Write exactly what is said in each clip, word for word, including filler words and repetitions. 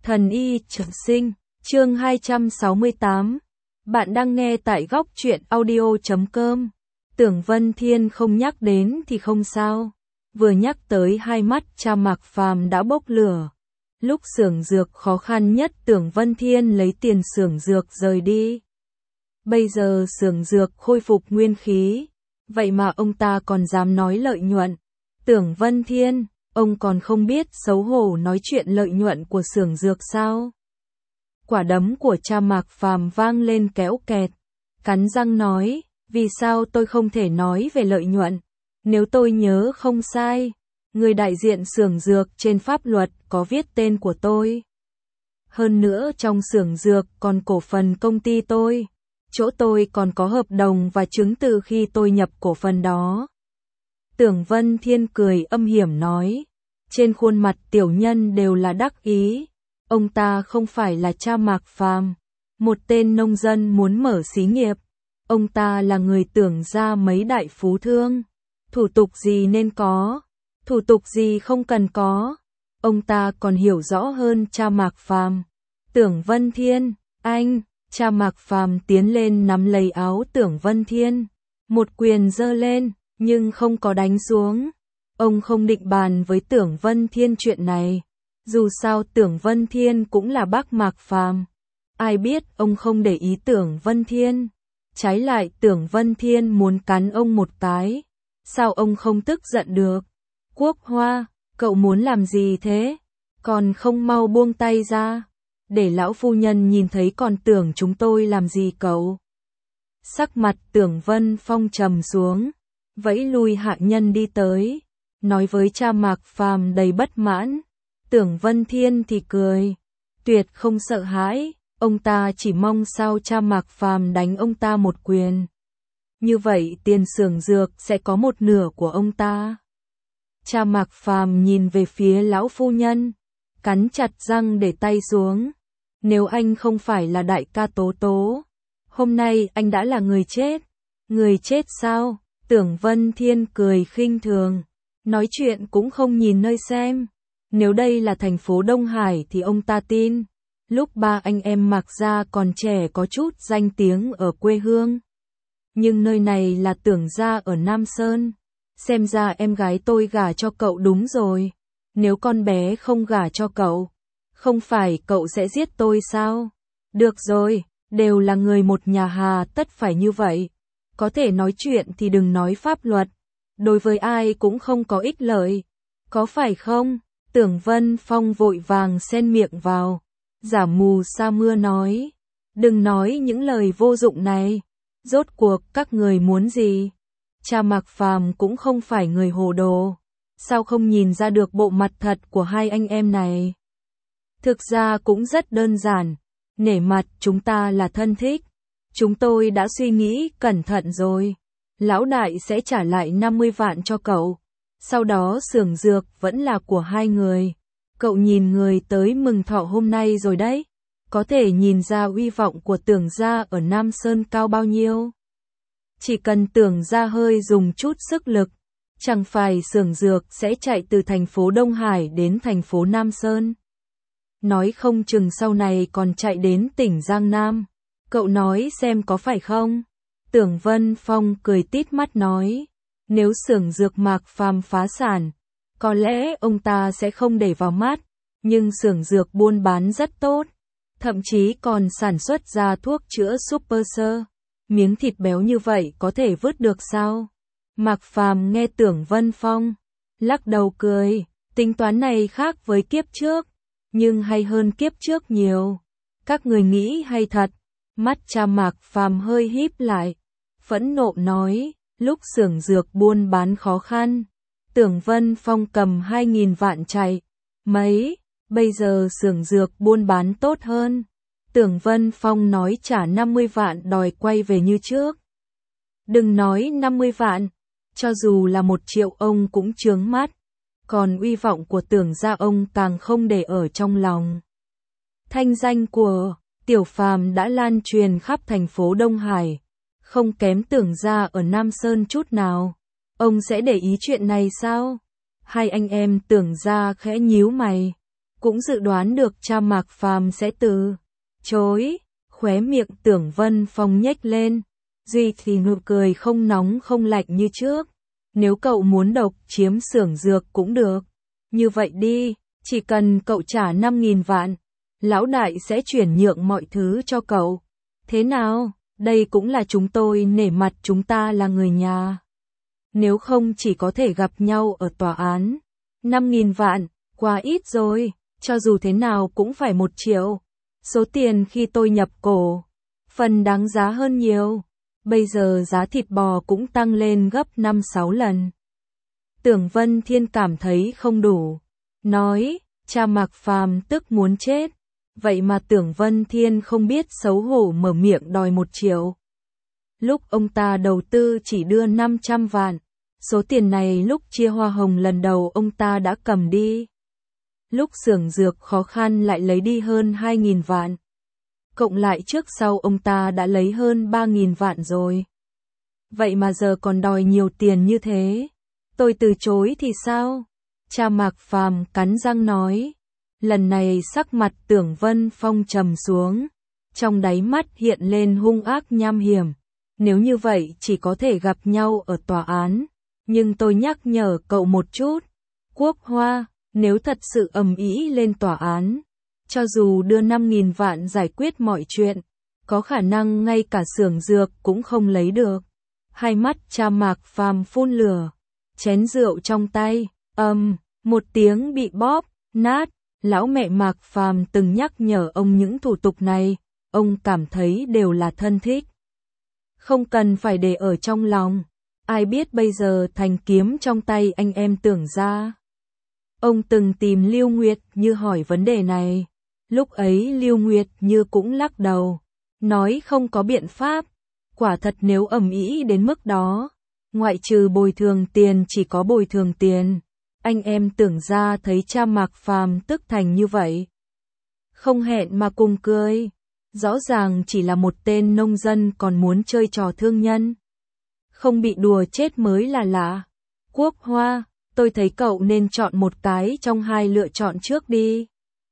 Thần y trường sinh, chương hai trăm sáu mươi tám. Bạn đang nghe tại góc truyện audio chấm com. Tưởng Vân Thiên không nhắc đến thì không sao. Vừa nhắc tới hai mắt cha Mạc Phàm đã bốc lửa. Lúc xưởng dược khó khăn nhất Tưởng Vân Thiên lấy tiền xưởng dược rời đi. Bây giờ xưởng dược khôi phục nguyên khí. Vậy mà ông ta còn dám nói lợi nhuận. Tưởng Vân Thiên, ông còn không biết xấu hổ nói chuyện lợi nhuận của xưởng dược sao? Quả đấm của cha Mạc Phàm vang lên kéo kẹt, cắn răng nói, vì sao tôi không thể nói về lợi nhuận? Nếu tôi nhớ không sai, người đại diện xưởng dược trên pháp luật có viết tên của tôi. Hơn nữa trong xưởng dược còn cổ phần công ty tôi, chỗ tôi còn có hợp đồng và chứng từ khi tôi nhập cổ phần đó. Tưởng Vân Thiên cười âm hiểm nói, trên khuôn mặt tiểu nhân đều là đắc ý. Ông ta không phải là cha Mạc Phàm, một tên nông dân muốn mở xí nghiệp. Ông ta là người tưởng ra mấy đại phú thương. Thủ tục gì nên có, thủ tục gì không cần có. Ông ta còn hiểu rõ hơn cha Mạc Phàm. Tưởng Vân Thiên, anh, cha Mạc Phàm tiến lên nắm lấy áo Tưởng Vân Thiên. Một quyền giơ lên, nhưng không có đánh xuống. Ông không định bàn với Tưởng Vân Thiên chuyện này. Dù sao Tưởng Vân Thiên cũng là bác Mạc Phàm. Ai biết ông không để ý Tưởng Vân Thiên. Trái lại Tưởng Vân Thiên muốn cắn ông một cái. Sao ông không tức giận được? Quốc Hoa, cậu muốn làm gì thế? Còn không mau buông tay ra. Để lão phu nhân nhìn thấy còn tưởng chúng tôi làm gì cậu? Sắc mặt Tưởng Vân Phong trầm xuống. Vẫy lui hạ nhân đi tới. Nói với cha Mạc Phàm đầy bất mãn. Tưởng Vân Thiên thì cười, tuyệt không sợ hãi, ông ta chỉ mong sao cha Mạc Phàm đánh ông ta một quyền. Như vậy tiền xưởng dược sẽ có một nửa của ông ta. Cha Mạc Phàm nhìn về phía lão phu nhân, cắn chặt răng để tay xuống. Nếu anh không phải là đại ca Tố Tố, hôm nay anh đã là người chết. Người chết sao? Tưởng Vân Thiên cười khinh thường, nói chuyện cũng không nhìn nơi xem. Nếu đây là thành phố Đông Hải thì ông ta tin. Lúc ba anh em Mạc gia còn trẻ có chút danh tiếng ở quê hương. Nhưng nơi này là Tưởng gia ở Nam Sơn. Xem ra em gái tôi gả cho cậu đúng rồi. Nếu con bé không gả cho cậu, không phải cậu sẽ giết tôi sao? Được rồi, đều là người một nhà hà tất phải như vậy. Có thể nói chuyện thì đừng nói pháp luật. Đối với ai cũng không có ích lợi. Có phải không? Tưởng Vân Phong vội vàng xen miệng vào. Giả mù sa mưa nói. Đừng nói những lời vô dụng này. Rốt cuộc các người muốn gì? Cha Mạc Phàm cũng không phải người hồ đồ. Sao không nhìn ra được bộ mặt thật của hai anh em này? Thực ra cũng rất đơn giản. Nể mặt chúng ta là thân thích. Chúng tôi đã suy nghĩ cẩn thận rồi. Lão đại sẽ trả lại năm mươi vạn cho cậu. Sau đó xưởng dược vẫn là của hai người. Cậu nhìn người tới mừng thọ hôm nay rồi đấy. Có thể nhìn ra uy vọng của Tưởng gia ở Nam Sơn cao bao nhiêu. Chỉ cần Tưởng gia hơi dùng chút sức lực, chẳng phải xưởng dược sẽ chạy từ thành phố Đông Hải đến thành phố Nam Sơn. Nói không chừng sau này còn chạy đến tỉnh Giang Nam. Cậu nói xem có phải không? Tưởng Vân Phong cười tít mắt nói. Nếu xưởng dược Mạc Phàm phá sản, có lẽ ông ta sẽ không để vào mắt, nhưng xưởng dược buôn bán rất tốt, thậm chí còn sản xuất ra thuốc chữa super sơ. Miếng thịt béo như vậy có thể vứt được sao? Mạc Phàm nghe Tưởng Vân Phong, lắc đầu cười, tính toán này khác với kiếp trước, nhưng hay hơn kiếp trước nhiều. Các người nghĩ hay thật? Mắt cha Mạc Phàm hơi híp lại, phẫn nộ nói. Lúc xưởng dược buôn bán khó khăn, Tưởng Vân Phong cầm hai nghìn vạn chạy. Mấy, bây giờ xưởng dược buôn bán tốt hơn. Tưởng Vân Phong nói trả năm mươi vạn đòi quay về như trước. Đừng nói năm mươi vạn, cho dù là một triệu ông cũng chướng mắt. Còn uy vọng của Tưởng gia ông càng không để ở trong lòng. Thanh danh của Tiểu Phàm đã lan truyền khắp thành phố Đông Hải. Không kém Tưởng gia ở Nam Sơn chút nào. Ông sẽ để ý chuyện này sao? Hai anh em Tưởng gia khẽ nhíu mày. cũng dự đoán được cha Mạc Phàm sẽ từ chối, khóe miệng Tưởng Vân Phong nhếch lên, duy thì nụ cười không nóng không lạnh như trước. Nếu cậu muốn độc chiếm xưởng dược cũng được, như vậy đi, chỉ cần cậu trả năm nghìn vạn, lão đại sẽ chuyển nhượng mọi thứ cho cậu. Thế nào, đây cũng là chúng tôi nể mặt chúng ta là người nhà. Nếu không chỉ có thể gặp nhau ở tòa án. năm nghìn vạn, quá ít rồi, cho dù thế nào cũng phải một triệu. Số tiền khi tôi nhập cổ, phần đáng giá hơn nhiều. Bây giờ giá thịt bò cũng tăng lên gấp năm sáu lần. Tưởng Vân Thiên cảm thấy không đủ. Nói, cha Mạc Phàm tức muốn chết. Vậy mà Tưởng Vân Thiên không biết xấu hổ mở miệng đòi một triệu. Lúc ông ta đầu tư chỉ đưa năm trăm vạn. Số tiền này lúc chia hoa hồng lần đầu ông ta đã cầm đi. Lúc xưởng dược khó khăn lại lấy đi hơn hai nghìn vạn. Cộng lại trước sau ông ta đã lấy hơn ba nghìn vạn rồi. Vậy mà giờ còn đòi nhiều tiền như thế. Tôi từ chối thì sao? Cha Mạc Phàm cắn răng nói. Lần này sắc mặt Tưởng Vân Phong trầm xuống. Trong đáy mắt hiện lên hung ác nham hiểm. Nếu như vậy chỉ có thể gặp nhau ở tòa án. Nhưng tôi nhắc nhở cậu một chút. Quốc Hoa, nếu thật sự ầm ĩ lên tòa án, cho dù đưa năm nghìn vạn giải quyết mọi chuyện, có khả năng ngay cả xưởng dược cũng không lấy được. Hai mắt cha Mạc Phàm phun lửa, chén rượu trong tay, ầm, um, một tiếng bị bóp, nát. Lão mẹ Mạc Phàm từng nhắc nhở ông những thủ tục này, ông cảm thấy đều là thân thích. Không cần phải để ở trong lòng, ai biết bây giờ thành kiếm trong tay anh em Tưởng ra. Ông từng tìm Lưu Nguyệt Như hỏi vấn đề này. Lúc ấy Lưu Nguyệt Như cũng lắc đầu, nói không có biện pháp. Quả thật nếu ầm ĩ đến mức đó, ngoại trừ bồi thường tiền chỉ có bồi thường tiền. Anh em Tưởng ra thấy cha Mạc Phàm tức thành như vậy. Không hẹn mà cùng cười. Rõ ràng chỉ là một tên nông dân còn muốn chơi trò thương nhân. Không bị đùa chết mới là lạ. Quốc Hoa, tôi thấy cậu nên chọn một cái trong hai lựa chọn trước đi.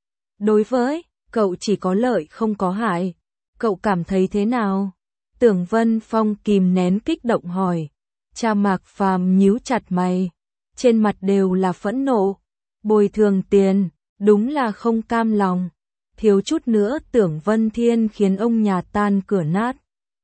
Đối với cậu chỉ có lợi không có hại. Cậu cảm thấy thế nào? Tưởng Vân Phong kìm nén kích động hỏi. Cha Mạc Phàm nhíu chặt mày. Trên mặt đều là phẫn nộ. Bồi thường tiền, đúng là không cam lòng. Thiếu chút nữa Tưởng Vân Thiên khiến ông nhà tan cửa nát.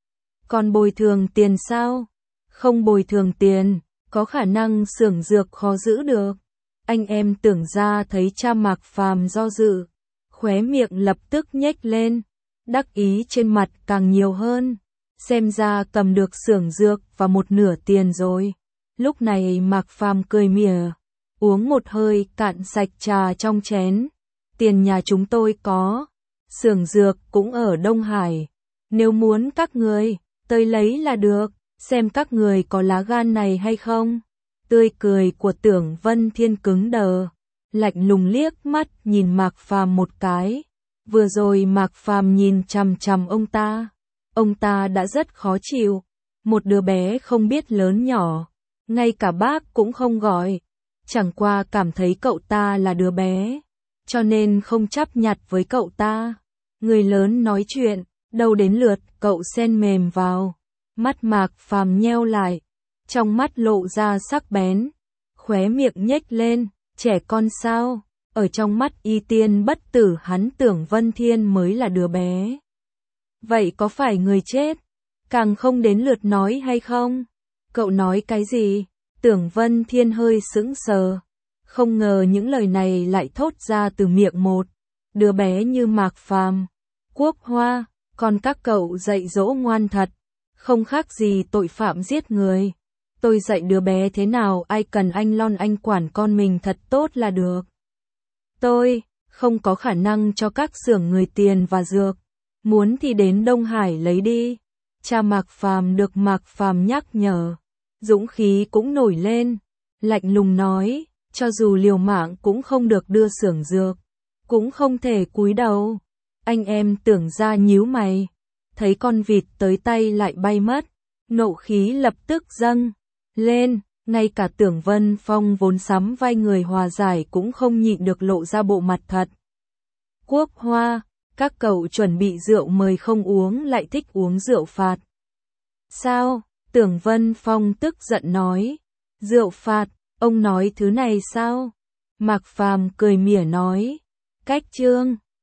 Còn bồi thường tiền sao? Không bồi thường tiền, có khả năng xưởng dược khó giữ được. Anh em Tưởng ra thấy cha Mạc Phàm do dự, khóe miệng lập tức nhếch lên, đắc ý trên mặt càng nhiều hơn. Xem ra cầm được xưởng dược và một nửa tiền rồi. Lúc này Mạc Phàm cười mỉa, uống một hơi cạn sạch trà trong chén. Tiền nhà chúng tôi có, xưởng dược cũng ở Đông Hải. Nếu muốn các người, tôi lấy là được, xem các người có lá gan này hay không. Tươi cười của Tưởng Vân Thiên cứng đờ, lạnh lùng liếc mắt nhìn Mạc Phàm một cái. Vừa rồi Mạc Phàm nhìn chằm chằm ông ta, ông ta đã rất khó chịu. Một đứa bé không biết lớn nhỏ, ngay cả bác cũng không gọi, chẳng qua cảm thấy cậu ta là đứa bé, cho nên không chấp nhặt với cậu ta. Người lớn nói chuyện, đâu đến lượt cậu xen mềm vào. Mắt Mạc Phàm nheo lại, trong mắt lộ ra sắc bén, khóe miệng nhếch lên, trẻ con sao? Ở trong mắt Y Tiên bất tử hắn Tưởng Vân Thiên mới là đứa bé. Vậy có phải người chết? Càng không đến lượt nói hay không? Cậu nói cái gì? Tưởng Vân Thiên hơi sững sờ, không ngờ những lời này lại thốt ra từ miệng một đứa bé như Mạc Phàm. Quốc Hoa, còn các cậu dạy dỗ ngoan thật, không khác gì tội phạm giết người. Tôi dạy đứa bé thế nào ai cần anh lon anh quản con mình thật tốt là được. Tôi không có khả năng cho các xưởng người tiền và dược, muốn thì đến Đông Hải lấy đi. Cha Mạc Phàm được Mạc Phàm nhắc nhở, dũng khí cũng nổi lên, lạnh lùng nói, cho dù liều mạng cũng không được đưa xưởng dược, cũng không thể cúi đầu. Anh em Tưởng ra nhíu mày, thấy con vịt tới tay lại bay mất, nộ khí lập tức dâng lên, ngay cả Tưởng Vân Phong vốn sắm vai người hòa giải cũng không nhịn được lộ ra bộ mặt thật Quốc Hoa, các cậu chuẩn bị rượu mời không uống lại thích uống rượu phạt. Sao? Tưởng Vân Phong tức giận nói. Rượu phạt, ông nói thứ này sao? Mạc Phàm cười mỉa nói. Cách chương